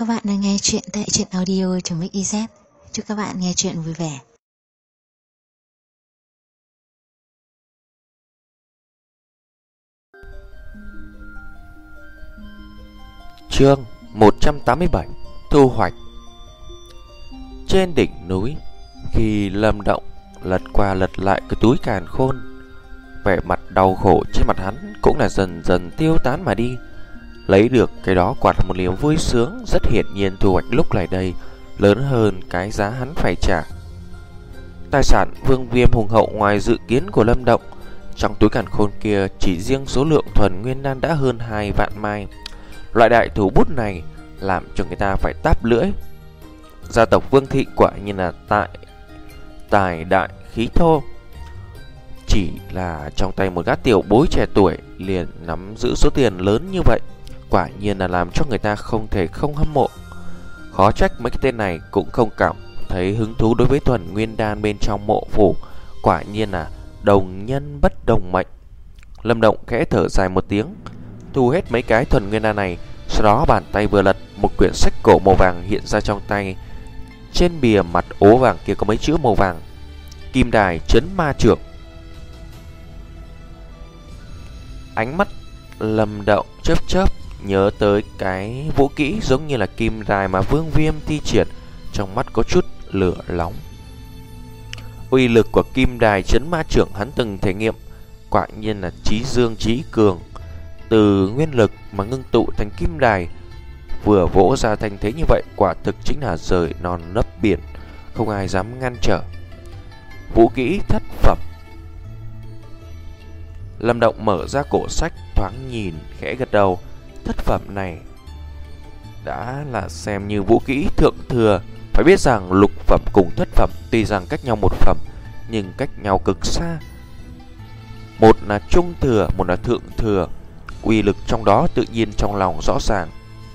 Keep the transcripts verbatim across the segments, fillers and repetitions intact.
các bạn đang nghe chuyện tại truyện audio.mixyz. Chúc các bạn nghe chuyện vui vẻ. Chương một trăm tám mươi bảy. Thu hoạch. Trên đỉnh núi, khi Lâm Động lật qua lật lại cái túi càn khôn, vẻ mặt đau khổ trên mặt hắn cũng là dần dần tiêu tán mà đi. Lấy được cái đó quả là một niềm vui sướng, rất hiển nhiên thu hoạch lúc này đây lớn hơn cái giá hắn phải trả. Tài sản Vương Viêm hùng hậu ngoài dự kiến của Lâm Động. Trong túi càn khôn kia chỉ riêng số lượng thuần nguyên đan đã hơn hai vạn mai. Loại đại thủ bút này làm cho người ta phải táp lưỡi. Gia tộc Vương Thị quả nhiên là tại tài đại khí thô. Chỉ là trong tay một gã tiểu bối trẻ tuổi liền nắm giữ số tiền lớn như vậy, quả nhiên là làm cho người ta không thể không hâm mộ. Khó trách mấy cái tên này cũng không cảm thấy hứng thú đối với thuần nguyên đan bên trong mộ phủ. Quả nhiên là đồng nhân bất đồng mệnh. Lâm Động khẽ thở dài một tiếng, thu hết mấy cái thuần nguyên đan này. Sau đó bàn tay vừa lật, một quyển sách cổ màu vàng hiện ra trong tay. Trên bìa mặt ố vàng kia có mấy chữ màu vàng: Kim Đài Trấn Ma Trưởng. Ánh mắt Lâm Động chớp chớp, nhớ tới cái vũ kỹ giống như là kim đài mà Vương Viêm thi triển, trong mắt có chút lửa nóng. Uy lực của Kim Đài Trấn Ma Trưởng hắn từng thể nghiệm, quả nhiên là chí dương chí cường. Từ nguyên lực mà ngưng tụ thành kim đài, vừa vỗ ra thành thế như vậy, quả thực chính là rời non lấp biển, không ai dám ngăn trở. Vũ kỹ thất phẩm. Lâm Động mở ra cổ sách, thoáng nhìn, khẽ gật đầu. Thất phẩm này đã là xem như vũ kỹ thượng thừa. Phải biết rằng lục phẩm cùng thất phẩm tuy rằng cách nhau một phẩm, nhưng cách nhau cực xa. Một là trung thừa, một là thượng thừa. Uy lực trong đó tự nhiên trong lòng rõ ràng.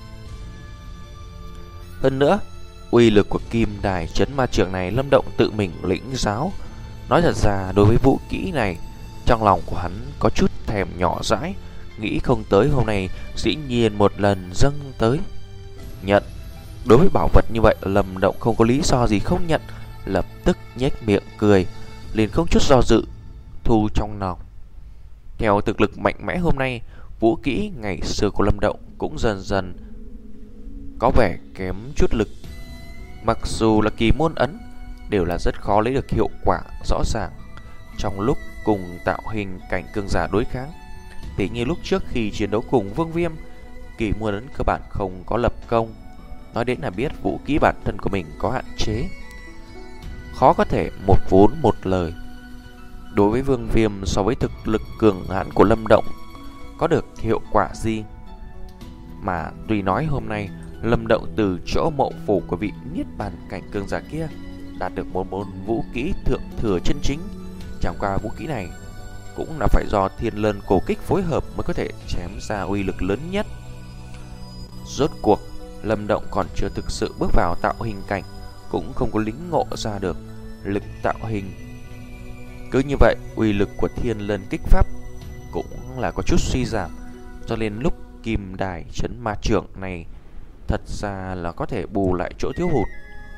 Hơn nữa, uy lực của Kim Đài Trấn Ma Trưởng này Lâm Động tự mình lĩnh giáo. Nói thật ra đối với vũ kỹ này, trong lòng của hắn có chút thèm nhỏ dãi, nghĩ không tới hôm nay dĩ nhiên một lần dâng tới. Nhận. Đối với bảo vật như vậy, Lâm Động không có lý do gì không nhận, lập tức nhếch miệng cười, liền không chút do dự thu trong lòng. Theo thực lực mạnh mẽ hôm nay, vũ kỹ ngày xưa của Lâm Động cũng dần dần có vẻ kém chút lực. Mặc dù là kỳ môn ấn, đều là rất khó lấy được hiệu quả rõ ràng trong lúc cùng tạo hình cảnh cường giả đối kháng. Tỷ như lúc trước khi chiến đấu cùng Vương Viêm, kỳ môn ấn cơ bản không có lập công, nói đến là biết vũ kỹ bản thân của mình có hạn chế, khó có thể một vốn một lời. Đối với Vương Viêm, so với thực lực cường hãn của Lâm Động có được hiệu quả gì. Mà tuy nói hôm nay Lâm Động từ chỗ mộ phủ của vị niết bàn cảnh cường giả kia đạt được một môn vũ kỹ thượng thừa chân chính, chẳng qua vũ kỹ này cũng là phải do Thiên Lân Cổ Kích phối hợp mới có thể chém ra uy lực lớn nhất. Rốt cuộc Lâm Động còn chưa thực sự bước vào tạo hình cảnh, cũng không có lĩnh ngộ ra được lực tạo hình. Cứ như vậy, uy lực của Thiên Lân Kích Pháp cũng là có chút suy giảm, cho nên lúc Kim Đài Trấn Ma Trưởng này thật ra là có thể bù lại chỗ thiếu hụt.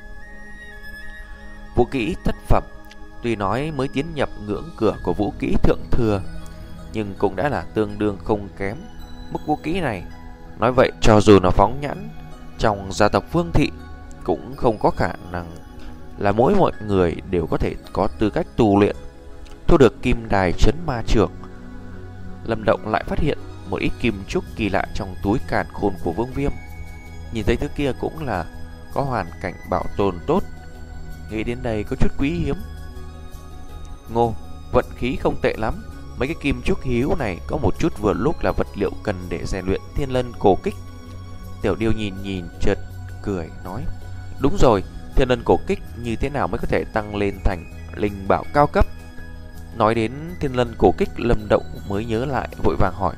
Vũ kỹ thất phẩm tuy nói mới tiến nhập ngưỡng cửa của vũ kỹ thượng thừa, nhưng cũng đã là tương đương không kém mức vũ kỹ này. Nói vậy, cho dù nó phóng nhãn trong gia tộc Vương Thị, cũng không có khả năng là mỗi mọi người đều có thể có tư cách tu luyện. Thu được Kim Đài Trấn Ma Trưởng, Lâm Động lại phát hiện một ít kim trúc kỳ lạ trong túi càn khôn của Vương Viêm. Nhìn thấy thứ kia cũng là có hoàn cảnh bảo tồn tốt, nghĩ đến đây có chút quý hiếm. Ngô, vận khí không tệ lắm. Mấy cái kim trúc hiếu này có một chút vừa lúc là vật liệu cần để rèn luyện Thiên Lân Cổ Kích. Tiểu Điêu nhìn nhìn chợt cười nói: Đúng rồi, Thiên Lân Cổ Kích như thế nào mới có thể tăng lên thành linh bảo cao cấp? Nói đến Thiên Lân Cổ Kích, Lâm Động mới nhớ lại, vội vàng hỏi.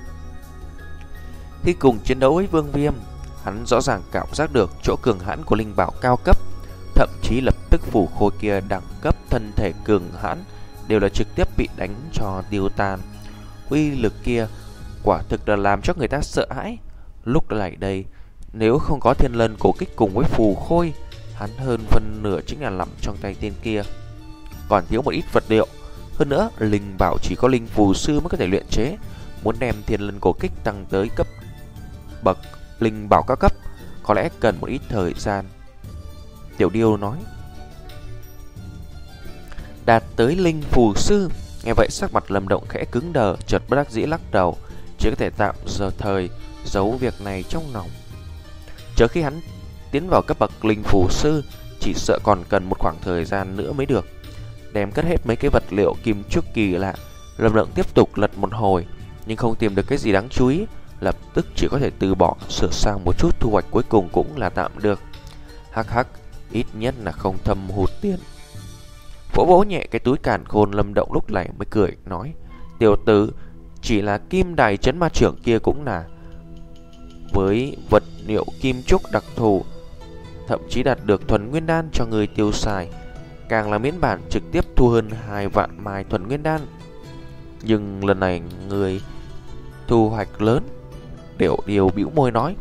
Khi cùng chiến đấu với Vương Viêm, hắn rõ ràng cảm giác được chỗ cường hãn của linh bảo cao cấp, thậm chí lập tức phủ khôi kia đẳng cấp thân thể cường hãn đều là trực tiếp bị đánh cho tiêu tan. Uy lực kia quả thực là làm cho người ta sợ hãi. Lúc lại đây, Nếu không có thiên lân cổ kích cùng với phù khôi, hắn hơn phân nửa chính là nằm trong tay tên kia. Còn thiếu một ít vật liệu. Hơn nữa, linh bảo chỉ có linh phù sư mới có thể luyện chế. Muốn đem thiên lân cổ kích tăng tới cấp bậc linh bảo cao cấp, có lẽ cần một ít thời gian. Tiểu Điêu nói. Đạt tới linh phù sư. Nghe vậy sắc mặt Lâm Động khẽ cứng đờ, chợt bất đắc dĩ lắc đầu, chỉ có thể tạm giờ thời giấu việc này trong lòng. Trước khi hắn tiến vào cấp bậc linh phù sư, chỉ sợ còn cần một khoảng thời gian nữa mới được. Đem cất hết mấy cái vật liệu kim trúc kỳ lạ, Lâm Động tiếp tục lật một hồi, nhưng không tìm được cái gì đáng chú ý, lập tức chỉ có thể từ bỏ, sửa sang một chút, thu hoạch cuối cùng cũng là tạm được. Hắc hắc, ít nhất là không thâm hụt tiền. Vỗ vỗ nhẹ cái túi càn khôn, Lâm Động lúc này mới cười nói, tiểu tử, chỉ là kim đài trấn ma trưởng kia cũng là với vật liệu kim trúc đặc thù, thậm chí đạt được thuần nguyên đan cho người tiêu xài, càng là miễn bản trực tiếp thu hơn hai vạn mai thuần nguyên đan. Nhưng lần này người thu hoạch lớn. Tiểu Điêu bĩu môi nói.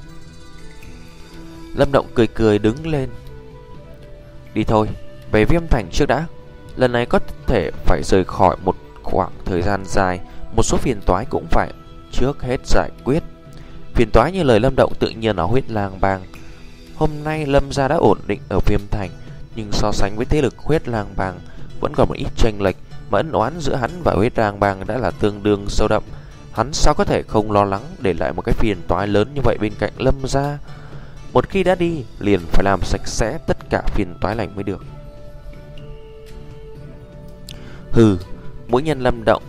Lâm Động cười cười đứng lên. Đi thôi, về Viêm Thành trước đã. Lần này có thể phải rời khỏi một khoảng thời gian dài, một số phiền toái cũng phải trước hết giải quyết. Phiền toái như lời Lâm Động tự nhiên ở Huyết Lang Bang. Hôm nay Lâm gia đã ổn định ở Viêm Thành, nhưng so sánh với thế lực Huyết Lang Bang vẫn còn một ít chênh lệch, mà ân oán giữa hắn và Huyết Lang Bang đã là tương đương sâu đậm. Hắn sao có thể không lo lắng để lại một cái phiền toái lớn như vậy bên cạnh Lâm gia. Một khi đã đi, liền phải làm sạch sẽ tất cả phiền toái lành mới được. Hừ, mũi nhân Lâm Động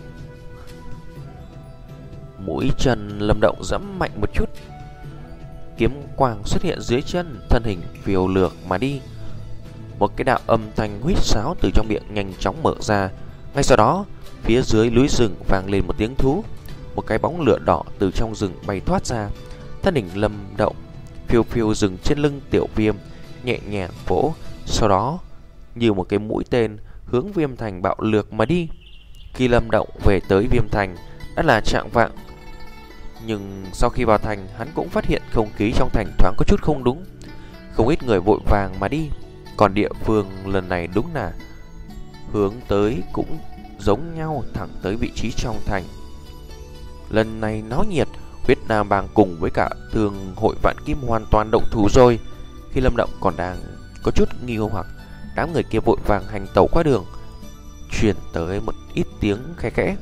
Mũi chân Lâm Động giẫm mạnh một chút, kiếm quang xuất hiện dưới chân, thân hình phiêu lược mà đi. Một cái đạo âm thanh huýt sáo từ trong miệng nhanh chóng mở ra. Ngay sau đó, phía dưới núi rừng vang lên một tiếng thú. Một cái bóng lửa đỏ từ trong rừng bay thoát ra. Thân hình Lâm Động phiêu phiêu dừng trên lưng Tiểu Viêm, nhẹ nhàng vỗ, sau đó như một cái mũi tên hướng Viêm Thành bạo lược mà đi. Khi Lâm Động về tới Viêm Thành đã là trạng vạng, nhưng sau khi vào thành, hắn cũng phát hiện không khí trong thành thoáng có chút không đúng. Không ít người vội vàng mà đi, còn địa phương lần này đúng là hướng tới cũng giống nhau, thẳng tới vị trí trong thành. Lần này náo nhiệt, Huyết Lang Bang cùng với cả Thương hội Vạn Kim hoàn toàn động thủ rồi. Khi Lâm Động còn đang có chút nghi hoặc, đám người kia vội vàng hành tẩu qua đường, truyền tới một ít tiếng khe khẽ.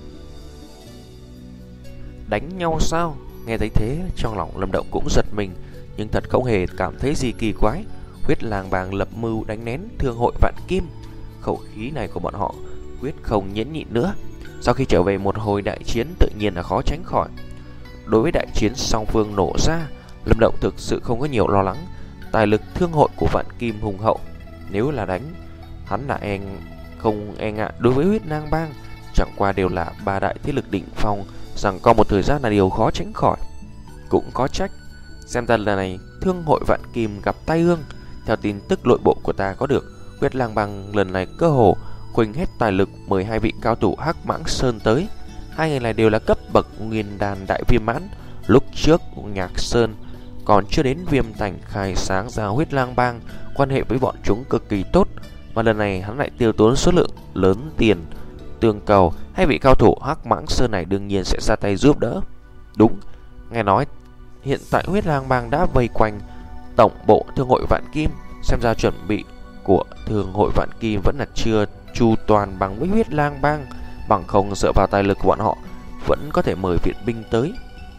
Đánh nhau sao? Nghe thấy thế, trong lòng Lâm Động cũng giật mình, nhưng thật không hề cảm thấy gì kỳ quái. Huyết Lang Bang lập mưu đánh nén Thương hội Vạn Kim, khẩu khí này của bọn họ quyết không nhẫn nhịn nữa. Sau khi trở về một hồi đại chiến, tự nhiên là khó tránh khỏi. Đối với đại chiến song phương nổ ra, Lâm Động thực sự không có nhiều lo lắng. Tài lực Thương hội của Vạn Kim hùng hậu, nếu là đánh, hắn là e không e ngại đối với Huyết Lang Bang. Chẳng qua đều là ba đại thế lực đỉnh phong, rằng có một thời gian là điều khó tránh khỏi. Cũng có trách, xem ra lần này Thương hội Vạn Kim gặp tai ương. Theo tin tức nội bộ của ta có được, Huyết Lang Bang lần này cơ hồ khuỳnh hết tài lực mời hai vị cao thủ Hắc Mãng Sơn tới. Hai người này đều là cấp bậc nguyên đan đại viêm mãn. Lúc trước Nhạc Sơn còn chưa đến Viêm Thành khai sáng ra Huyết Lang Bang, quan hệ với bọn chúng cực kỳ tốt, mà lần này hắn lại tiêu tốn số lượng lớn tiền tương cầu. Hai vị cao thủ Hắc Mãng Sơn này đương nhiên sẽ ra tay giúp đỡ. Đúng, nghe nói hiện tại Huyết Lang Bang đã vây quanh tổng bộ Thương hội Vạn Kim, xem ra chuẩn bị của Thương hội Vạn Kim vẫn là chưa chu toàn bằng với Huyết Lang Bang, bằng không dựa vào tài lực của bọn họ vẫn có thể mời viện binh tới.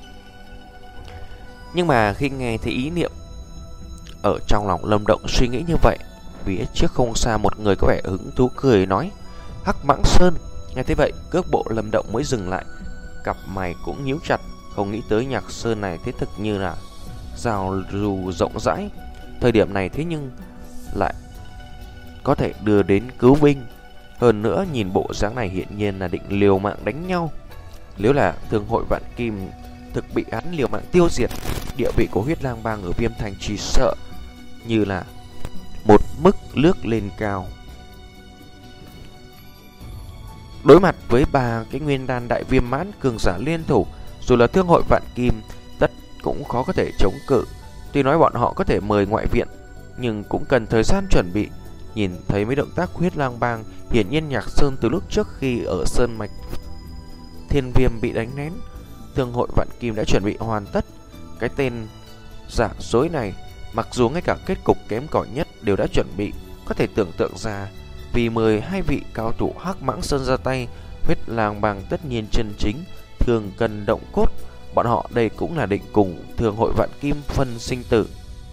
Nhưng mà khi nghe thấy ý niệm ở trong lòng Lâm Động suy nghĩ như vậy, phía trước không xa một người có vẻ hứng thú cười nói, Hắc Mãng Sơn. Nghe thấy vậy, cước bộ Lâm Động mới dừng lại, cặp mày cũng nhíu chặt, không nghĩ tới Nhạc Sơn này thế thực như là giao dù rộng rãi. Thời điểm này thế nhưng lại có thể đưa đến cứu binh. Hơn nữa nhìn bộ dáng này hiển nhiên là định liều mạng đánh nhau. Nếu là Thương hội Vạn Kim thực bị hắn liều mạng tiêu diệt, địa vị của Huyết Lang Bang ở Viêm Thành chỉ sợ như là một mức lướt lên cao. Đối mặt với ba cái nguyên đan đại viêm mãn cường giả liên thủ, dù là Thương hội Vạn Kim tất cũng khó có thể chống cự. Tuy nói bọn họ có thể mời ngoại viện, nhưng cũng cần thời gian chuẩn bị. Nhìn thấy mấy động tác huyết lang bang, hiển nhiên Nhạc Sơn từ lúc trước khi ở Sơn Mạch Thiên Viêm bị đánh nén, Thương hội Vạn Kim đã chuẩn bị hoàn tất. Cái tên giả dối này, mặc dù ngay cả kết cục kém cỏi nhất đều đã chuẩn bị, có thể tưởng tượng ra, vì mười hai vị cao thủ Hắc Mãng Sơn ra tay, huyết lang bang tất nhiên chân chính thường cần động cốt. Bọn họ đây cũng là định cùng Thương hội Vạn Kim phân sinh tử.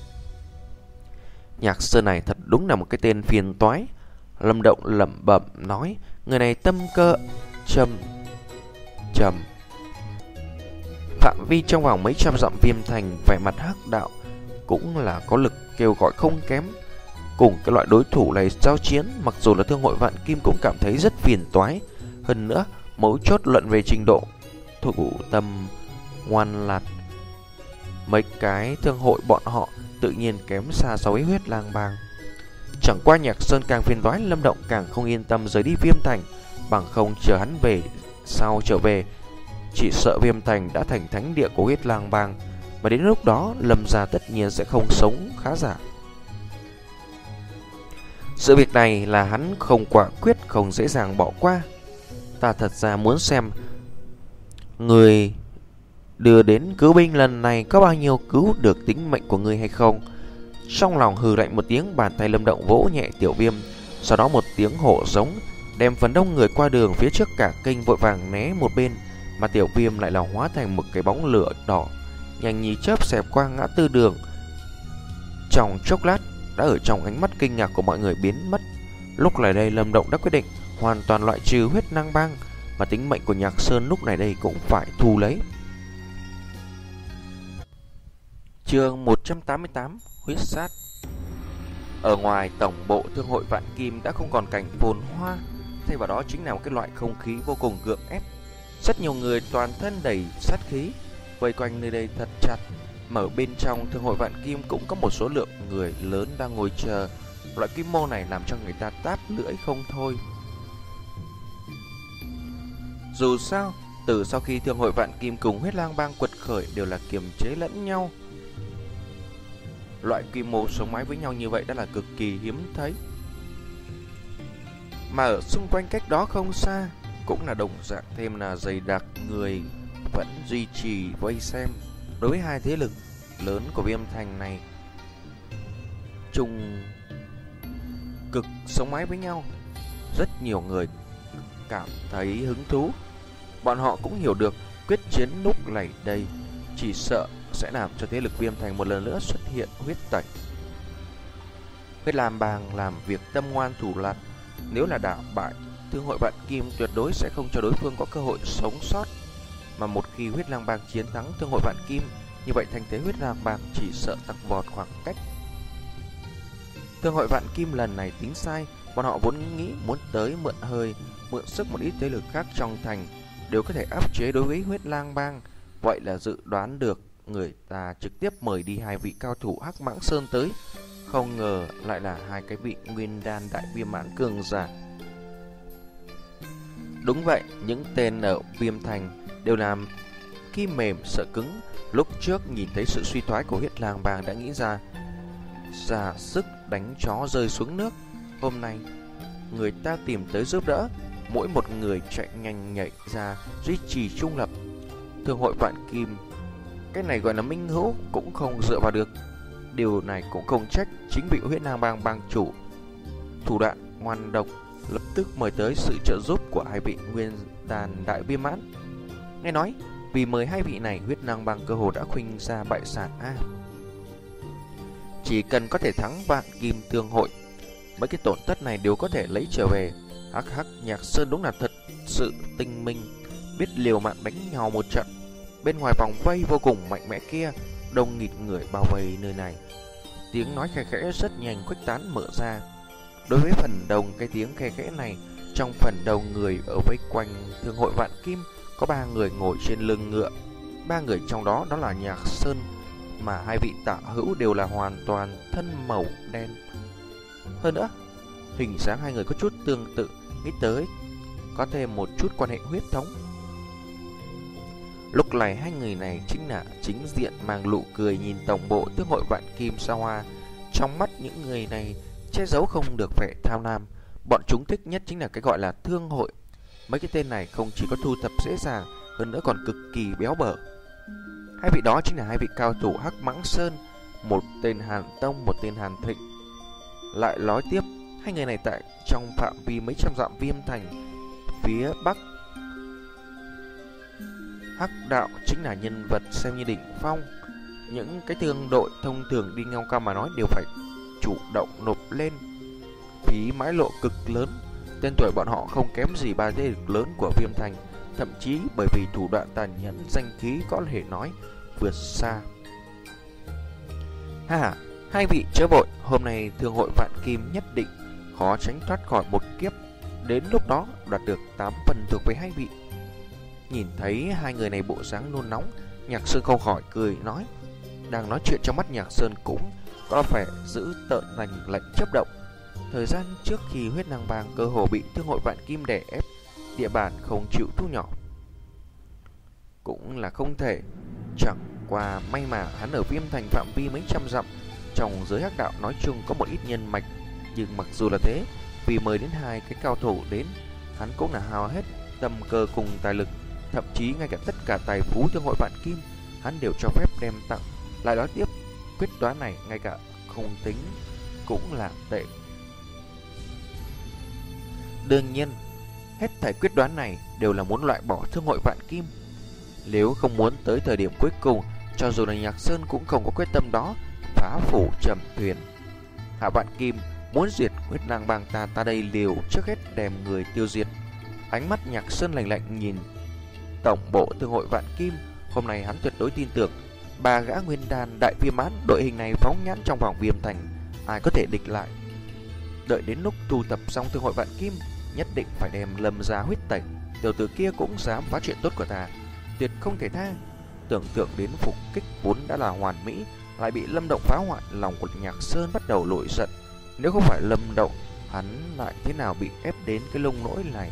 Nhạc Sơn này thật đúng là một cái tên phiền toái. Lâm Động lẩm bẩm nói, người này tâm cơ trầm trầm. Phạm vi trong vòng mấy trăm dặm Viêm Thành vẻ mặt hắc đạo cũng là có lực kêu gọi không kém. Cùng cái loại đối thủ này giao chiến, mặc dù là Thương hội Vạn Kim cũng cảm thấy rất phiền toái. Hơn nữa, mấu chốt luận về trình độ thủ tâm ngoan lạt, mấy cái thương hội bọn họ tự nhiên kém xa so với huyết lang bang. Chẳng qua Nhạc Sơn càng phiền toái, Lâm Động càng không yên tâm rời đi Viêm Thành. Bằng không chờ hắn về sau trở về, chỉ sợ Viêm Thành đã thành thánh địa của huyết lang bang, mà đến lúc đó Lâm gia tất nhiên sẽ không sống khá giả. Sự việc này là hắn không quả quyết, không dễ dàng bỏ qua. Ta thật ra muốn xem người đưa đến cứu binh lần này có bao nhiêu cứu được tính mệnh của người hay không. Trong lòng hừ lạnh một tiếng, bàn tay Lâm Động vỗ nhẹ Tiểu Viêm, sau đó một tiếng hổ giống, đem phần đông người qua đường phía trước cả kinh vội vàng né một bên, mà Tiểu Viêm lại là hóa thành một cái bóng lửa đỏ, nhanh như chớp xẹt qua ngã tư đường. Trong chốc lát đã ở trong ánh mắt kinh ngạc của mọi người biến mất. Lúc này đây Lâm Động đã quyết định hoàn toàn loại trừ huyết lang bang, mà tính mệnh của Nhạc Sơn lúc này đây cũng phải thu lấy. Chương một trăm tám mươi tám, huyết sát. Ở ngoài tổng bộ Thương hội Vạn Kim đã không còn cảnh phồn hoa, thay vào đó chính là một cái loại không khí vô cùng gượng ép. Rất nhiều người toàn thân đầy sát khí vây quanh nơi đây thật chặt. Mà ở bên trong Thương hội Vạn Kim cũng có một số lượng người lớn đang ngồi chờ. Loại quy mô này làm cho người ta táp lưỡi không thôi. Dù sao, từ sau khi Thương hội Vạn Kim cùng huyết lang bang quật khởi đều là kiềm chế lẫn nhau, loại quy mô sống mái với nhau như vậy đã là cực kỳ hiếm thấy. Mà ở xung quanh cách đó không xa cũng là đồng dạng thêm là dày đặc người vẫn duy trì vây xem. Đối với hai thế lực lớn của Viêm Thành này chung cực sống mái với nhau, rất nhiều người cảm thấy hứng thú. Bọn họ cũng hiểu được quyết chiến lúc này đây chỉ sợ sẽ làm cho thế lực Viêm Thành một lần nữa xuất hiện huyết tẩy. Huyết lang bang làm việc tâm ngoan thủ lạt, nếu là đảo bại, Thương hội Vạn Kim tuyệt đối sẽ không cho đối phương có cơ hội sống sót. Mà một khi huyết lang bang chiến thắng Thương hội Vạn Kim, như vậy thành thế huyết lang bang chỉ sợ tăng vọt khoảng cách. Thương hội Vạn Kim lần này tính sai, bọn họ vốn nghĩ muốn tới mượn hơi, mượn sức một ít thế lực khác trong thành đều có thể áp chế đối với huyết lang bang. Vậy là dự đoán được, người ta trực tiếp mời đi hai vị cao thủ Hắc Mãng Sơn tới, không ngờ lại là hai cái vị nguyên đan đại viêm mãn cường giả. Đúng vậy, những tên ở Viêm Thành đều làm kim mềm sợ cứng. Lúc trước nhìn thấy sự suy thoái của huyết lang bang đã nghĩ ra ra sức đánh chó rơi xuống nước. Hôm nay người ta tìm tới giúp đỡ, mỗi một người chạy nhanh nhảy ra duy trì trung lập. Thương hội Vạn Kim, cái này gọi là minh hữu cũng không dựa vào được. Điều này cũng không trách chính vị huyết lang bang bang chủ thủ đoạn ngoan độc lập tức mời tới sự trợ giúp của hai vị nguyên đàn đại viêm mãn. Nghe nói vì mời hai vị này, huyết lang bang cơ hồ đã khuynh ra bại sản a. Chỉ cần có thể thắng Vạn Kim Thương hội, mấy cái tổn thất này đều có thể lấy trở về. Hắc hắc, Nhạc Sơn đúng là thật sự tinh minh, biết liều mạng đánh nhau một trận. Bên ngoài vòng vây vô cùng mạnh mẽ kia, đông nghịt người bao vây nơi này. Tiếng nói khe khẽ rất nhanh khuếch tán mở ra. Đối với phần đông cái tiếng khe khẽ này, trong phần đầu người ở vây quanh Thương hội Vạn Kim có ba người ngồi trên lưng ngựa. Ba người trong đó đó là Nhạc Sơn, mà hai vị tả hữu đều là hoàn toàn thân màu đen. Hơn nữa, hình dáng hai người có chút tương tự, nghĩ tới có thêm một chút quan hệ huyết thống. Lúc này hai người này chính là chính diện mang nụ cười nhìn tổng bộ Thương hội Vạn Kim xa hoa. Trong mắt những người này che giấu không được vẻ tham lam. Bọn chúng thích nhất chính là cái gọi là thương hội. Mấy cái tên này không chỉ có thu thập dễ dàng, hơn nữa còn cực kỳ béo bở. Hai vị đó chính là hai vị cao thủ Hắc Mãng Sơn, một tên Hàn Tông, một tên Hàn Thịnh. Lại nói tiếp, hai người này tại trong phạm vi mấy trăm dặm Viêm Thành phía bắc Hắc Đạo chính là nhân vật xem như đỉnh phong. Những cái thương đội thông thường đi ngang qua mà nói đều phải chủ động nộp lên phí mãi lộ cực lớn. Tên tuổi bọn họ không kém gì ba thế lực lớn của Viêm Thành, thậm chí bởi vì thủ đoạn tàn nhẫn, danh khí có thể nói vượt xa. Ha, hai vị chớ vội, hôm nay Thương hội Vạn Kim nhất định khó tránh thoát khỏi một kiếp. Đến lúc đó đoạt được tám phần thuộc về hai vị. Nhìn thấy hai người này bộ dáng nôn nóng, Nhạc Sơn không khỏi cười nói. Đang nói chuyện trong mắt Nhạc Sơn cũng có phải giữ tợn lành lạnh chấp động. Thời gian trước khi huyết năng bang cơ hồ bị Thương hội Vạn Kim đè ép, địa bàn không chịu thu nhỏ cũng là không thể. Chẳng qua may mà hắn ở Viêm Thành phạm vi mấy trăm dặm, trong giới Hắc Đạo nói chung có một ít nhân mạch. Nhưng mặc dù là thế, vì mời đến hai cái cao thủ đến, hắn cũng là hao hết tâm cơ cùng tài lực. Thậm chí ngay cả tất cả tài phú Thương hội Vạn Kim hắn đều cho phép đem tặng. Lại nói tiếp, quyết đoán này ngay cả không tính cũng là tệ. Đương nhiên, hết thảy quyết đoán này đều là muốn loại bỏ Thương hội Vạn Kim. Nếu không muốn tới thời điểm cuối cùng, cho dù là Nhạc Sơn cũng không có quyết tâm đó, phá phủ trầm thuyền. Hạ Vạn Kim muốn diệt huyết lang bang ta, ta đây liều trước hết đem người tiêu diệt. Ánh mắt Nhạc Sơn lạnh lạnh nhìn tổng bộ Thương hội Vạn Kim. Hôm nay hắn tuyệt đối tin tưởng ba gã nguyên đan đại viêm mãn, đội hình này phóng nhãn trong vòng Viêm Thành, ai có thể địch lại. Đợi đến lúc thu tập xong Thương hội Vạn Kim, nhất định phải đem Lâm ra huyết tẩy. Tiểu tử kia cũng dám phá chuyện tốt của ta, tuyệt không thể tha. Tưởng tượng đến phục kích vốn đã là hoàn mỹ, lại bị Lâm Động phá hoại, lòng của Nhạc Sơn bắt đầu nổi giận. Nếu không phải Lâm Động, hắn lại thế nào bị ép đến cái lông nỗi này.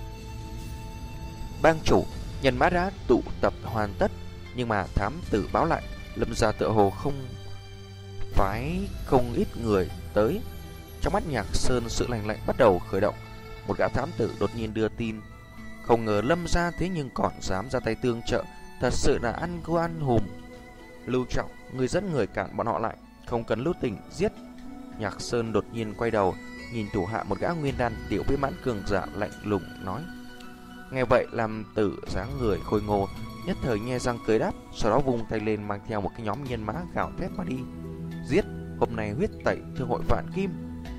Bang chủ, nhân mã đã tụ tập hoàn tất, nhưng mà thám tử báo lại Lâm gia tựa hồ không phái không ít người tới. Trong mắt Nhạc Sơn, sự lạnh lạnh bắt đầu khởi động. Một gã thám tử đột nhiên đưa tin, không ngờ Lâm gia thế nhưng còn dám ra tay tương trợ, thật sự là ăn cô ăn hùm. Lưu Trọng, người dẫn người cản bọn họ lại, không cần lưu tình giết. Nhạc Sơn đột nhiên quay đầu, nhìn thủ hạ một gã nguyên đan tiểu viêm mãn cường giả lạnh lùng nói. Nghe vậy làm tử dáng người khôi ngô nhất thời nhe răng cười đáp, sau đó vung tay lên mang theo một cái nhóm nhân mã gào thét mà đi. Giết, hôm nay huyết tẩy Thương hội Vạn Kim.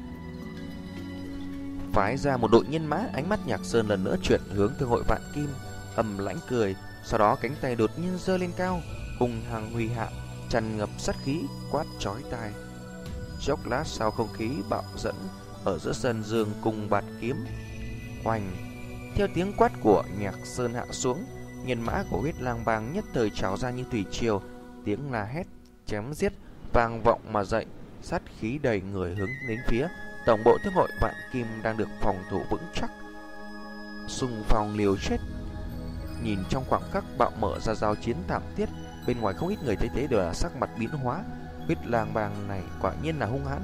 Phái ra một đội nhân mã, ánh mắt Nhạc Sơn lần nữa chuyển hướng Thương hội Vạn Kim, ầm lãnh cười, sau đó cánh tay đột nhiên giơ lên cao, hùng hăng huy hạ, tràn ngập sát khí, quát chói tai. Chốc lát sau, không khí bạo dẫn ở giữa sân dương cùng bạt kiếm oanh. Theo tiếng quát của Nhạc Sơn hạ xuống, nhân mã của huyết lang bang nhất thời trào ra như thủy triều, tiếng la hét chém giết vang vọng mà dậy, sát khí đầy người hướng đến phía tổng bộ Thương hội Vạn Kim đang được phòng thủ vững chắc, xung phong liều chết. Nhìn trong khoảng khắc bạo mở ra giao chiến thảm thiết, bên ngoài không ít người thấy thế đều là sắc mặt biến hóa. Huyết lang bang này quả nhiên là hung hãn.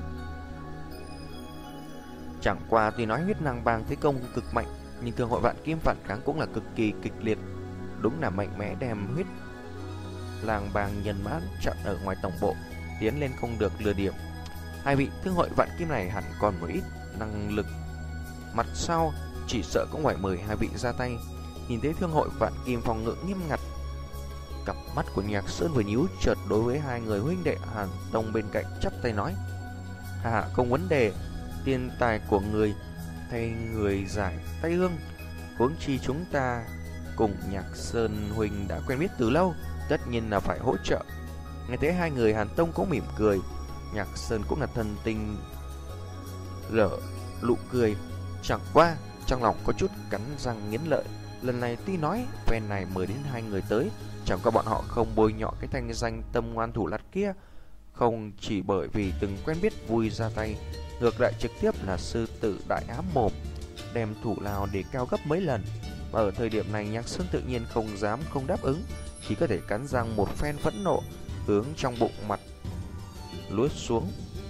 Chẳng qua tuy nói huyết lang bang thế công cực mạnh, nhưng Thương hội Vạn Kim phản kháng cũng là cực kỳ kịch liệt. Đúng là mạnh mẽ đem huyết lang bang nhân mã chặn ở ngoài tổng bộ, tiến lên không được lừa điểm. Hai vị Thương hội Vạn Kim này hẳn còn một ít năng lực, mặt sau chỉ sợ cũng phải mời hai vị ra tay. Nhìn thấy Thương hội Vạn Kim phòng ngự nghiêm ngặt, cặp mắt của Nhạc Sơn vừa nhíu, chợt đối với hai người huynh đệ Hàn Tông bên cạnh chắp tay nói: Hà, không vấn đề, tiền tài của người thay người giải tay ương, huống chi chúng ta cùng Nhạc Sơn huynh đã quen biết từ lâu, tất nhiên là phải hỗ trợ. Nghe thấy hai người Hàn Tông cũng mỉm cười, Nhạc Sơn cũng là thân tình lở nụ cười. Chẳng qua trong lòng có chút cắn răng nghiến lợi. Lần này tuy nói phen này mời đến hai người tới, chẳng qua bọn họ không bôi nhọ cái thanh danh tâm ngoan thủ lạt kia, không chỉ bởi vì từng quen biết vui ra tay, ngược lại trực tiếp là sư tử đại ám mồm, đem thủ lao để cao gấp mấy lần. Mà ở thời điểm này Nhạc Sơn tự nhiên không dám không đáp ứng, chỉ có thể cắn răng một phen phẫn nộ, hướng trong bụng mặt luốt xuống.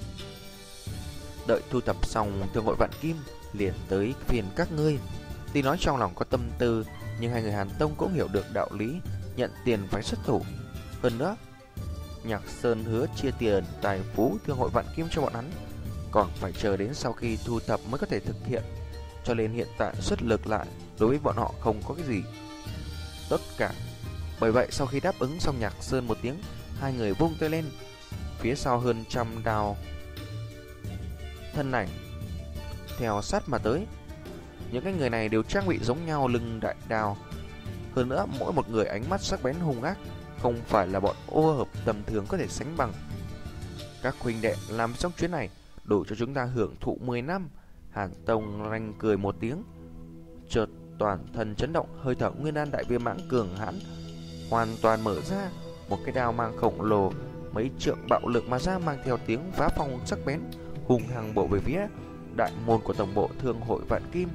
Đợi thu thập xong Thương hội vạn kim, liền tới phiền các ngươi. Tuy nói trong lòng có tâm tư, nhưng hai người Hàn Tông cũng hiểu được đạo lý, nhận tiền phải xuất thủ. Hơn nữa, Nhạc Sơn hứa chia tiền tài phú Thương hội vạn kim cho bọn hắn, còn phải chờ đến sau khi thu thập mới có thể thực hiện. Cho nên hiện tại xuất lực lại đối với bọn họ không có cái gì tất cả. Bởi vậy sau khi đáp ứng xong Nhạc Sơn một tiếng, hai người vung tay lên, phía sau hơn trăm đao thân ảnh theo sát mà tới. Những cái người này đều trang bị giống nhau, lưng đại đao. Hơn nữa mỗi một người ánh mắt sắc bén hung ác, không phải là bọn ô hợp tầm thường có thể sánh bằng. Các huynh đệ làm xong chuyến này đủ cho chúng ta hưởng thụ mười năm. Hàn Tông ranh cười một tiếng, chợt toàn thân chấn động, hơi thở nguyên đan đại viêm mãng cường hãn hoàn toàn mở ra. Một cái đao mang khổng lồ mấy trượng bạo lực mà ra, mang theo tiếng phá phong sắc bén, hung hăng bổ về phía đại môn của tổng bộ Thương hội vạn kim.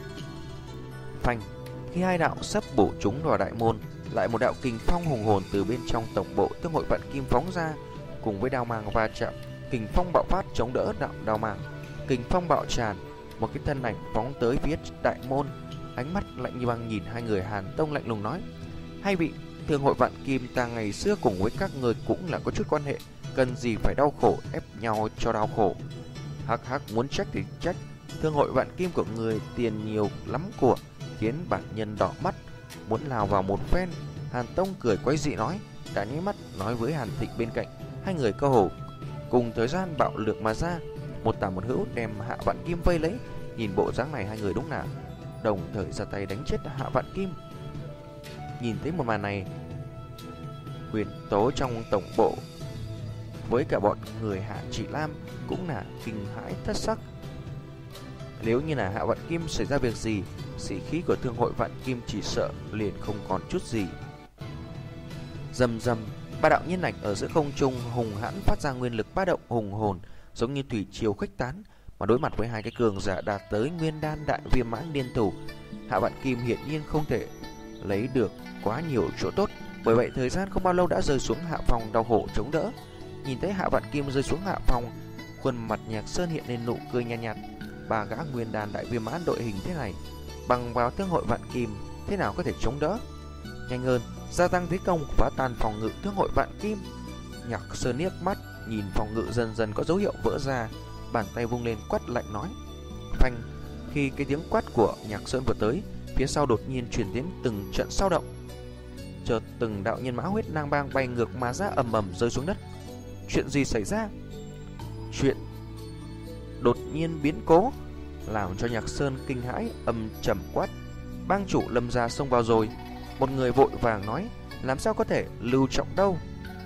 Phanh! Khi hai đạo sắp bổ trúng vào đại môn, lại một đạo kình phong hùng hồn từ bên trong tổng bộ Thương hội vạn kim phóng ra, cùng với đao mang va chạm, kình phong bạo phát chống đỡ đạo đao mang. Kình phong bạo tràn, một cái thân ảnh phóng tới phía đại môn, ánh mắt lạnh như băng nhìn hai người. Hàn Tông lạnh lùng nói: hai vị, Thương hội vạn kim ta ngày xưa cùng với các người cũng là có chút quan hệ, cần gì phải đau khổ ép nhau cho đau khổ. Hắc hắc, muốn trách thì trách, Thương hội vạn kim của người tiền nhiều lắm của, khiến bản nhân đỏ mắt, muốn lao vào một phen. Hàn Tông cười quái dị nói, đã nháy mắt nói với Hàn Thịnh bên cạnh. Hai người cơ hồ cùng thời gian bạo lực mà ra, một tả một hữu đem Hạ Vạn Kim vây lấy. Nhìn bộ dáng này hai người đúng là đồng thời ra tay đánh chết Hạ Vạn Kim. Nhìn thấy một màn này, huyền tố trong tổng bộ với cả bọn người Hạ Chỉ Lam cũng là kinh hãi thất sắc. Nếu như là Hạ Vạn Kim xảy ra việc gì, sĩ khí của Thương hội Vạn Kim chỉ sợ liền không còn chút gì. Rầm rầm, ba đạo nhân ảnh ở giữa không trung hùng hãn phát ra nguyên lực ba động hùng hồn, giống như thủy triều khuếch tán. Mà đối mặt với hai cái cường giả đạt tới nguyên đan đại viêm mãn liên thủ, Hạ Vạn Kim hiển nhiên không thể lấy được quá nhiều chỗ tốt. Bởi vậy thời gian không bao lâu đã rơi xuống hạ phòng, đau khổ chống đỡ. Nhìn thấy Hạ Vạn Kim rơi xuống hạ phòng, khuôn mặt Nhạc Sơn hiện lên nụ cười nhàn nhạt, nhạt. Ba gã nguyên đan đại viêm mãn đội hình thế này, bằng vào Thương hội Vạn Kim thế nào có thể chống đỡ? Nhanh hơn, gia tăng thế công, phá tan phòng ngự Thương hội Vạn Kim. Nhạc Sơn liếc mắt nhìn phòng ngự dần dần có dấu hiệu vỡ ra, bàn tay vung lên quát lạnh nói: phanh! Khi cái tiếng quát của Nhạc Sơn vừa tới, phía sau đột nhiên truyền đến từng trận sao động. Chợt từng đạo nhân mã huyết lang bang bay ngược mà ra, ầm ầm rơi xuống đất. Chuyện gì xảy ra? Chuyện đột nhiên biến cố làm cho Nhạc Sơn kinh hãi, âm trầm quát: bang chủ Lâm gia xông vào rồi. Một người vội vàng nói: làm sao có thể, Lưu Trọng đâu?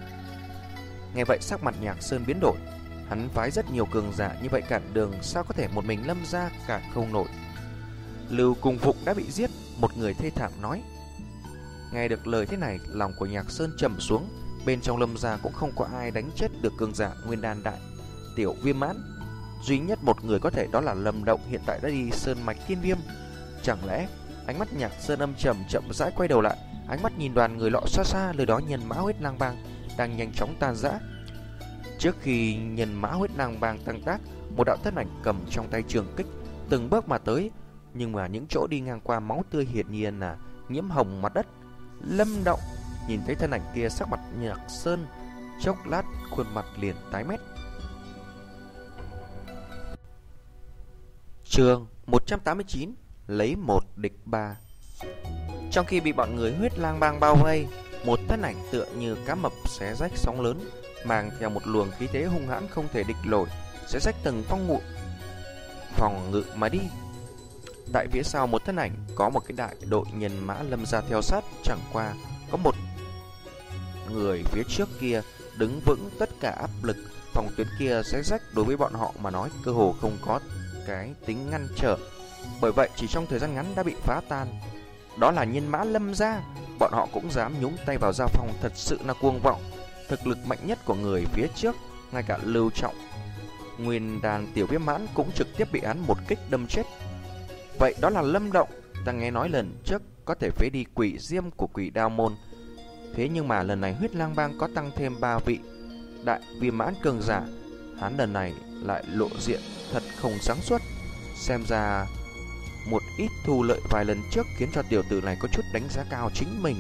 Nghe vậy sắc mặt Nhạc Sơn biến đổi. Hắn phái rất nhiều cường giả như vậy cản đường, sao có thể một mình Lâm gia cản không nổi? Lưu Cung Phụng đã bị giết, một người thê thảm nói. Nghe được lời thế này, lòng của Nhạc Sơn trầm xuống. Bên trong Lâm gia cũng không có ai đánh chết được cường giả nguyên đan đại tiểu viêm mãn. Duy nhất một người có thể đó là Lâm Động, hiện tại đã đi sơn mạch thiên viêm. Chẳng lẽ? Ánh mắt Nhạc Sơn âm trầm, chậm rãi quay đầu lại, ánh mắt nhìn đoàn người lọ xa xa, nơi đó nhân mã huyết lang bang đang nhanh chóng tan rã. Trước khi nhân mã huyết lang bang tăng tác, một đạo thân ảnh cầm trong tay trường kích từng bước mà tới, nhưng mà những chỗ đi ngang qua máu tươi hiển nhiên là nhiễm hồng mặt đất. Lâm Động nhìn thấy thân ảnh kia, sắc mặt Nhạc Sơn chốc lát khuôn mặt liền tái mét. Chương một trăm tám mươi chín, lấy một địch ba. Trong khi bị bọn người huyết lang bang bao vây, một thân ảnh tựa như cá mập xé rách sóng lớn, mang theo một luồng khí thế hung hãn không thể địch nổi, xé rách từng phong ngụ phòng ngự mà đi. Tại phía sau một thân ảnh có một cái đại đội nhân mã Lâm gia theo sát, chẳng qua có một người phía trước kia đứng vững tất cả áp lực. Phòng tuyến kia xé rách đối với bọn họ mà nói cơ hồ không có cái tính ngăn trở, bởi vậy chỉ trong thời gian ngắn đã bị phá tan. Đó là nhân mã Lâm gia, bọn họ cũng dám nhúng tay vào giao phong, thật sự là cuồng vọng. Thực lực mạnh nhất của người phía trước, ngay cả Lưu Trọng nguyên đàn tiểu viêm mãn cũng trực tiếp bị hắn một kích đâm chết. Vậy đó là Lâm Động. Ta nghe nói lần trước có thể phế đi quỷ diêm của quỷ đao môn. Thế nhưng mà lần này Huyết Lang Bang có tăng thêm ba vị đại viên mãn cường giả, hắn lần này lại lộ diện thật không sáng suốt. Xem ra một ít thu lợi vài lần trước khiến cho tiểu tử này có chút đánh giá cao chính mình.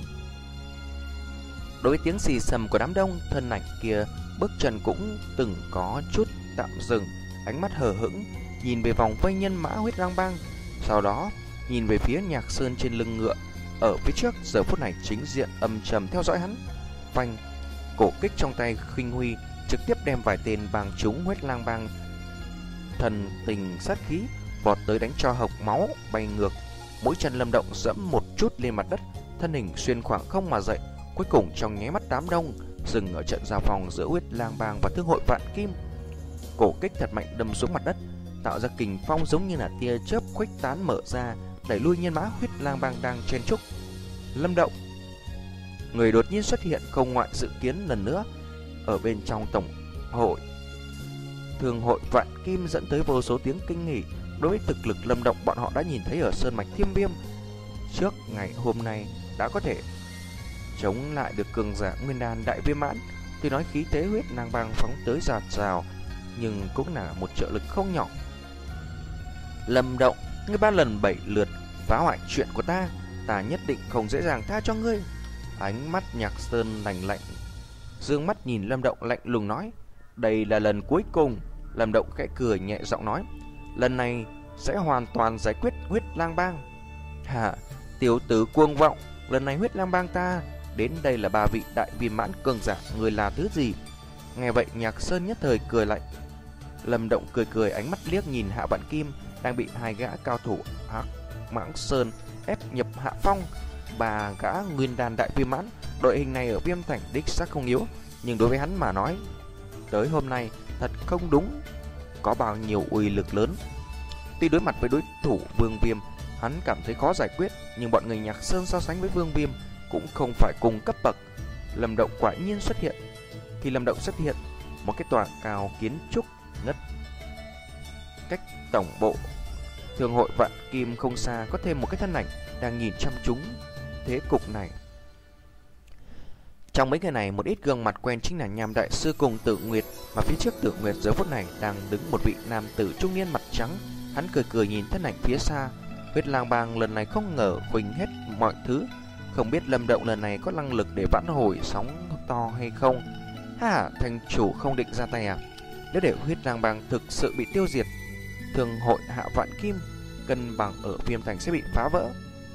Đối với tiếng xì xầm của đám đông, thân ảnh kia bước chân cũng từng có chút tạm dừng, ánh mắt hờ hững nhìn về vòng vây nhân mã Huyết Lang Bang, sau đó nhìn về phía Nhạc Sơn trên lưng ngựa ở phía trước, giờ phút này chính diện âm trầm theo dõi hắn. Phanh, cổ kích trong tay khinh huy trực tiếp đem vài tên bang chúng Huyết Lang Bang thần tình sát khí vọt tới đánh cho hộc máu bay ngược. Mỗi chân Lâm Động dẫm một chút lên mặt đất, thân hình xuyên khoảng không mà dậy, cuối cùng trong nháy mắt đám đông dừng ở trận giao phong giữa Huyết Lang Bang và Thương hội Vạn Kim. Cổ kích thật mạnh đâm xuống mặt đất, tạo ra kình phong giống như là tia chớp khuếch tán mở ra, đẩy lui nhân mã Huyết Lang Bang đang chen chúc. Lâm Động, người đột nhiên xuất hiện không ngoại dự kiến lần nữa ở bên trong tổng hội Thương hội Vạn Kim, dẫn tới vô số tiếng kinh nghỉ. Đối với thực lực Lâm Động, bọn họ đã nhìn thấy ở Sơn Mạch Thiêm Viêm trước ngày hôm nay đã có thể chống lại được cường giả nguyên đan đại viên mãn. Tuy nói khí thế Huyết Lang Bang phóng tới dạt dào, nhưng cũng là một trợ lực không nhỏ. Lâm Động, ngươi ba lần bảy lượt phá hoại chuyện của ta, ta nhất định không dễ dàng tha cho ngươi. Ánh mắt Nhạc Sơn lạnh lạnh, dương mắt nhìn Lâm Động lạnh lùng nói: đây là lần cuối cùng. Lâm Động khẽ cười nhẹ giọng nói: lần này sẽ hoàn toàn giải quyết Huyết Lang Bang. Hả, tiểu tử cuồng vọng, lần này Huyết Lang Bang ta đến đây là ba vị đại viên mãn cường giả, người là thứ gì? Nghe vậy Nhạc Sơn nhất thời cười lạnh. Lâm Động cười cười, ánh mắt liếc nhìn Hạ Vạn Kim đang bị hai gã cao thủ Hắc Mãng Sơn ép nhập hạ phong. Ba gã nguyên đan đại viên mãn, đội hình này ở Viêm Thành đích xác không yếu, nhưng đối với hắn mà nói, tới hôm nay thật không đúng có bao nhiêu uy lực lớn. Tuy đối mặt với đối thủ Vương Viêm, hắn cảm thấy khó giải quyết, nhưng bọn người Nhạc Sơn so sánh với Vương Viêm cũng không phải cùng cấp bậc. Lâm Động quả nhiên xuất hiện. Khi Lâm Động xuất hiện, một cái tòa cao kiến trúc ngất cách tổng bộ Thương hội Vạn Kim không xa có thêm một cái thân ảnh đang nhìn chăm chúng thế cục này. Trong mấy ngày này, một ít gương mặt quen chính là Nham Đại Sư cùng Tử Nguyệt, mà phía trước Tử Nguyệt giờ phút này đang đứng một vị nam tử trung niên mặt trắng. Hắn cười cười nhìn thân ảnh phía xa. Huyết Lang Bang lần này không ngờ khuynh hết mọi thứ, không biết Lâm Động lần này có năng lực để vãn hồi sóng to hay không. Ha, thành chủ không định ra tay à? Nếu để Huyết Lang Bang thực sự bị tiêu diệt, Thương hội Hạ Vạn Kim cân bằng ở Viêm Thành sẽ bị phá vỡ.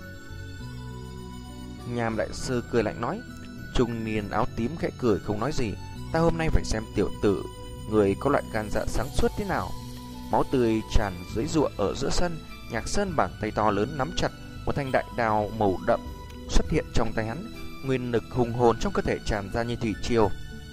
Nham Đại Sư cười lạnh nói. Trung niên áo tím khẽ cười không nói gì. Ta hôm nay phải xem tiểu tử người có loại gan dạ sáng suốt thế nào. Máu tươi tràn dưới ruộng ở giữa sân. Nhạc Sơn bàn tay to lớn nắm chặt một thanh đại đao màu đậm xuất hiện trong tay hắn. Nguyên lực hùng hồn trong cơ thể tràn ra như thủy triều.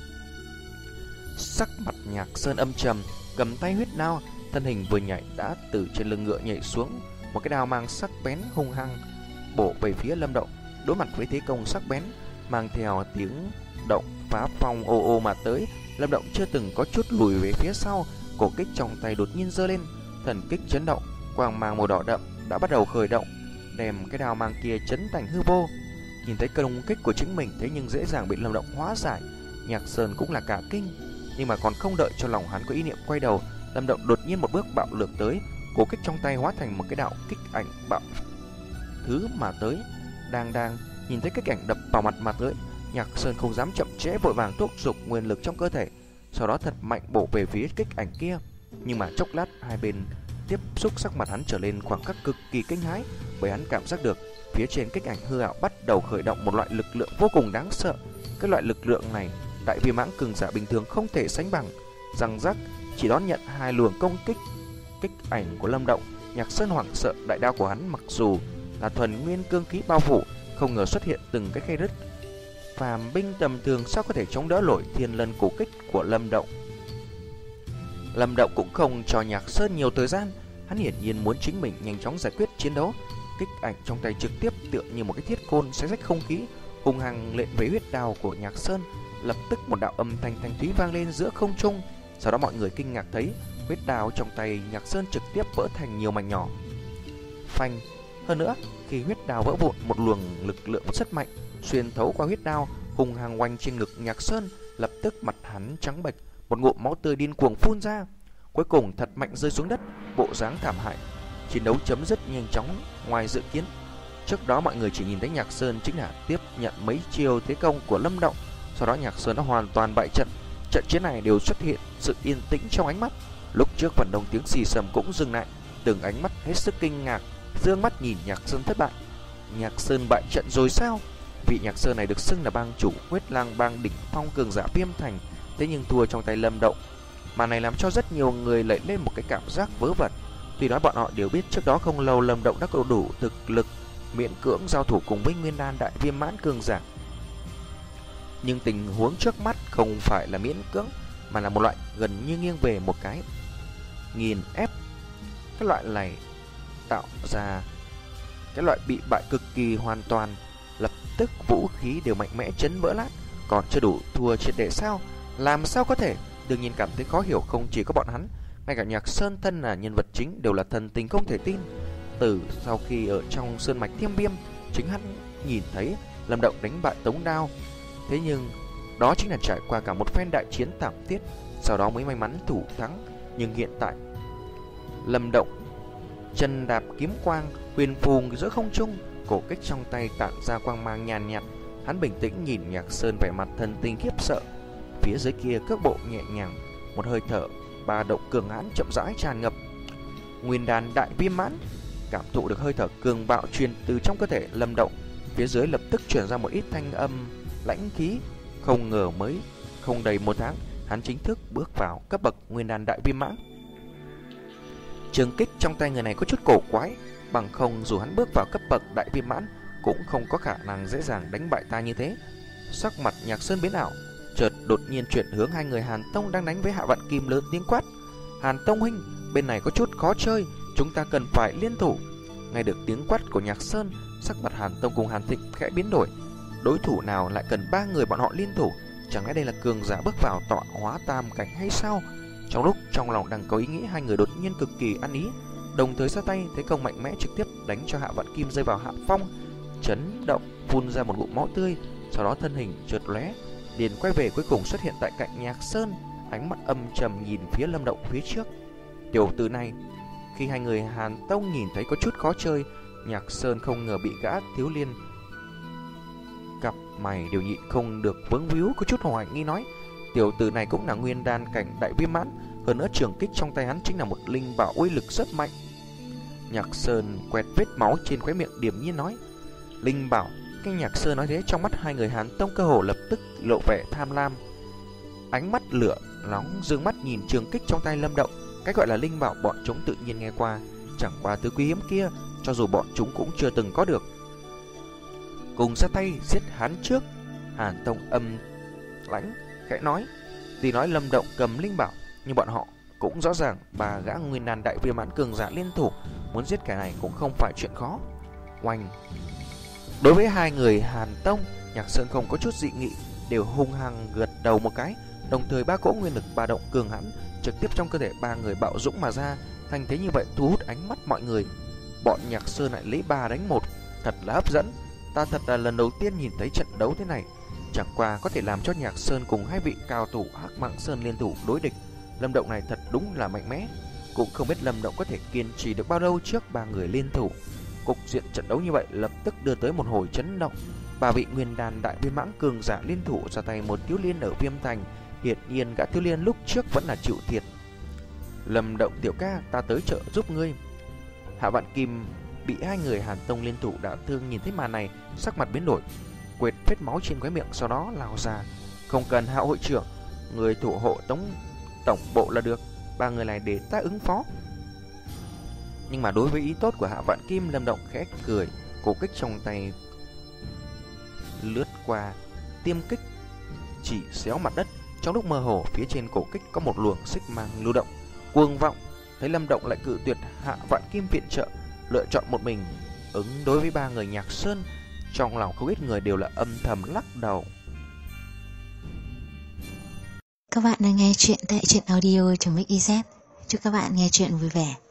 Sắc mặt Nhạc Sơn âm trầm, cầm tay huyết đao, thân hình vừa nhảy đã từ trên lưng ngựa nhảy xuống, một cái đao mang sắc bén hung hăng bổ về phía Lâm Động. Đối mặt với thế công sắc bén mang theo tiếng động phá phong ô ô mà tới, Lâm Động chưa từng có chút lùi về phía sau. Cổ kích trong tay đột nhiên giơ lên, thần kích chấn động, quang mang màu đỏ đậm đã bắt đầu khởi động, đem cái đao mang kia chấn thành hư vô. Nhìn thấy công kích của chính mình thế nhưng dễ dàng bị Lâm Động hóa giải, Nhạc Sơn cũng là cả kinh. Nhưng mà còn không đợi cho lòng hắn có ý niệm quay đầu, Lâm Động đột nhiên một bước bạo lược tới, cổ kích trong tay hóa thành một cái đạo kích ảnh bạo thứ mà tới. Đang đang nhìn thấy cái cảnh đập vào mặt mặt tới, Nhạc Sơn không dám chậm trễ, vội vàng thúc giục nguyên lực trong cơ thể, sau đó thật mạnh bổ về phía kích ảnh kia. Nhưng mà chốc lát hai bên tiếp xúc, sắc mặt hắn trở lên khoảng khắc cực kỳ kinh hãi, bởi hắn cảm giác được phía trên kích ảnh hư ảo bắt đầu khởi động một loại lực lượng vô cùng đáng sợ. Cái loại lực lượng này đại viên mãn cường giả bình thường không thể sánh bằng. Răng rắc, chỉ đón nhận hai luồng công kích kích ảnh của Lâm Động, Nhạc Sơn hoảng sợ. Đại đao của hắn mặc dù là thuần nguyên cương khí bao phủ, không ngờ xuất hiện từng cái khe rứt. Phàm binh tầm thường sao có thể chống đỡ nổi thiên lân cổ kích của Lâm Động. Lâm Động cũng không cho Nhạc Sơn nhiều thời gian, hắn hiển nhiên muốn chính mình nhanh chóng giải quyết chiến đấu. Kích ảnh trong tay trực tiếp tựa như một cái thiết côn xé rách không khí, hung hăng lện với huyết đao của Nhạc Sơn. Lập tức một đạo âm thanh thanh thúy vang lên giữa không trung. Sau đó mọi người kinh ngạc thấy huyết đao trong tay Nhạc Sơn trực tiếp vỡ thành nhiều mảnh nhỏ. Phanh, Hơn nữa, khi huyết đao vỡ vụn, một luồng lực lượng rất mạnh xuyên thấu qua huyết đao, hùng hăng oanh trên ngực Nhạc Sơn. Lập tức mặt hắn trắng bệch, một ngụm máu tươi điên cuồng phun ra, cuối cùng thật mạnh rơi xuống đất, bộ dáng thảm hại. Chiến đấu chấm dứt nhanh chóng ngoài dự kiến. Trước đó mọi người chỉ nhìn thấy Nhạc Sơn chính là tiếp nhận mấy chiêu thế công của Lâm Động, sau đó Nhạc Sơn đã hoàn toàn bại trận. Trận chiến này đều xuất hiện sự yên tĩnh trong ánh mắt. Lúc trước phần đông tiếng xì xầm cũng dừng lại, từng ánh mắt hết sức kinh ngạc dương mắt nhìn Nhạc Sơn thất bại. Nhạc Sơn bại trận rồi sao? Vị Nhạc Sơn này được xưng là bang chủ Huyết Lang bang đỉnh phong cường giả Viêm Thành, thế nhưng thua trong tay Lâm Động. Mà này làm cho rất nhiều người lại lên một cái cảm giác vớ vẩn. Tuy nói bọn họ đều biết trước đó không lâu Lâm Động đã có đủ thực lực miễn cưỡng giao thủ cùng với Nguyên Đan đại viêm mãn cường giả, nhưng tình huống trước mắt không phải là miễn cưỡng, mà là một loại gần như nghiêng về một cái nghiền ép. Cái loại này tạo ra cái loại bị bại cực kỳ hoàn toàn, lập tức vũ khí đều mạnh mẽ chấn vỡ lát, còn chưa đủ thua triệt để sao? Làm sao có thể? Đương nhiên cảm thấy khó hiểu không chỉ có bọn hắn, ngay cả Nhạc Sơn thân là nhân vật chính đều là thần tình không thể tin. Từ sau khi ở trong sơn mạch Thiêm Viêm, chính hắn nhìn thấy Lâm Động đánh bại Tống Đao, thế nhưng đó chính là trải qua cả một phen đại chiến thảm thiết, sau đó mới may mắn thủ thắng. Nhưng hiện tại Lâm Động chân đạp kiếm quang huyền phù giữa không trung, cổ kích trong tay tản ra quang mang nhàn nhạt. Hắn bình tĩnh nhìn Nhạc Sơn vẻ mặt thần tình khiếp sợ. Phía dưới kia cước bộ nhẹ nhàng, một hơi thở ba động cường hãn chậm rãi tràn ngập. Nguyên Đan đại viêm mãn. Cảm thụ được hơi thở cường bạo truyền từ trong cơ thể Lâm Động, phía dưới lập tức truyền ra một ít thanh âm lãnh khí. Không ngờ mới không đầy một tháng, hắn chính thức bước vào cấp bậc Nguyên Đan đại viêm mãn. Trường kích trong tay người này có chút cổ quái, bằng không dù hắn bước vào cấp bậc đại viêm mãn cũng không có khả năng dễ dàng đánh bại ta như thế. Sắc mặt Nhạc Sơn biến ảo, chợt đột nhiên chuyển hướng hai người Hàn Tông đang đánh với Hạ Vạn Kim, lớn tiếng quát: "Hàn Tông huynh, bên này có chút khó chơi, chúng ta cần phải liên thủ." Nghe được tiếng quát của Nhạc Sơn, sắc mặt Hàn Tông cùng Hàn Thịnh khẽ biến đổi. Đối thủ nào lại cần ba người bọn họ liên thủ? Chẳng lẽ đây là cường giả bước vào tọa hóa tam cảnh hay sao? Trong lúc trong lòng đang có ý nghĩ, hai người đột nhiên cực kỳ ăn ý, đồng thời ra tay thế công mạnh mẽ trực tiếp đánh cho Hạ Vạn Kim rơi vào hạ phong, chấn động phun ra một ngụm máu tươi, sau đó thân hình chợt lóe liền quay về, cuối cùng xuất hiện tại cạnh Nhạc Sơn, ánh mắt âm trầm nhìn phía Lâm Động phía trước. Tiểu tử này, khi hai người Hàn Tông nhìn thấy có chút khó chơi, Nhạc Sơn không ngờ bị gã thiếu liên cặp mày đều nhịn không được vướng víu, có chút hoài nghi nói: "Tiểu tử này cũng là Nguyên Đan cảnh đại viêm mãn, hơn nữa trường kích trong tay hắn chính là một linh bảo uy lực rất mạnh." Nhạc Sơn quẹt vết máu trên khóe miệng điềm nhiên nói: "Linh bảo?" Cái Nhạc Sơn nói thế, trong mắt hai người Hàn Tông cơ hồ lập tức lộ vẻ tham lam, ánh mắt lửa nóng dương mắt nhìn trường kích trong tay Lâm Động. Cái gọi là linh bảo bọn chúng tự nhiên nghe qua, chẳng qua thứ quý hiếm kia cho dù bọn chúng cũng chưa từng có được. Cùng ra tay giết hắn trước. Hàn Tông âm lãnh khẽ nói. Tuy nói Lâm Động cầm linh bảo, nhưng bọn họ cũng rõ ràng bà gã Nguyên Đan đại viêm mãn cường giả liên thủ, muốn giết cái này cũng không phải chuyện khó. Oanh! Đối với hai người Hàn Tông, Nhạc Sơn không có chút dị nghị, đều hung hăng gật đầu một cái, đồng thời ba cỗ nguyên lực ba động cường hãn trực tiếp trong cơ thể ba người bạo dũng mà ra. Thành thế như vậy thu hút ánh mắt mọi người. Bọn Nhạc Sơn lại lấy ba đánh một, thật là hấp dẫn. Ta thật là lần đầu tiên nhìn thấy trận đấu thế này. Chẳng qua có thể làm cho Nhạc Sơn cùng hai vị cao thủ Hắc Mãng Sơn liên thủ đối địch. Lâm Động này thật đúng là mạnh mẽ. Cũng không biết Lâm Động có thể kiên trì được bao lâu trước ba người liên thủ. Cục diện trận đấu như vậy lập tức đưa tới một hồi chấn động. Ba vị Nguyên Đan đại viêm mãn cường giả liên thủ ra tay một thiếu liên ở Viêm Thành. Hiển nhiên gã thiếu liên lúc trước vẫn là chịu thiệt. Lâm Động tiểu ca, ta tới trợ giúp ngươi. Hạ Vạn Kim bị hai người Hàn Tông liên thủ đả thương, nhìn thấy màn này sắc mặt biến đổi, quệt vết máu trên khóe miệng, sau đó lao ra. Không cần Hạ hội trưởng, người thủ hộ tống tổng bộ là được, ba người này để ta ứng phó. Nhưng mà đối với ý tốt của Hạ Vạn Kim, Lâm Động khẽ cười, cổ kích trong tay lướt qua, tiêm kích chỉ xéo mặt đất. Trong lúc mơ hồ, phía trên cổ kích có một luồng xích mang lưu động cuồng vọng. Thấy Lâm Động lại cự tuyệt Hạ Vạn Kim viện trợ, lựa chọn một mình ứng đối với ba người Nhạc Sơn, trong lòng không ít người đều là âm thầm lắc đầu. Các bạn đang nghe chuyện tại truyện audio chấm ích i zét. Chúc các bạn nghe chuyện vui vẻ.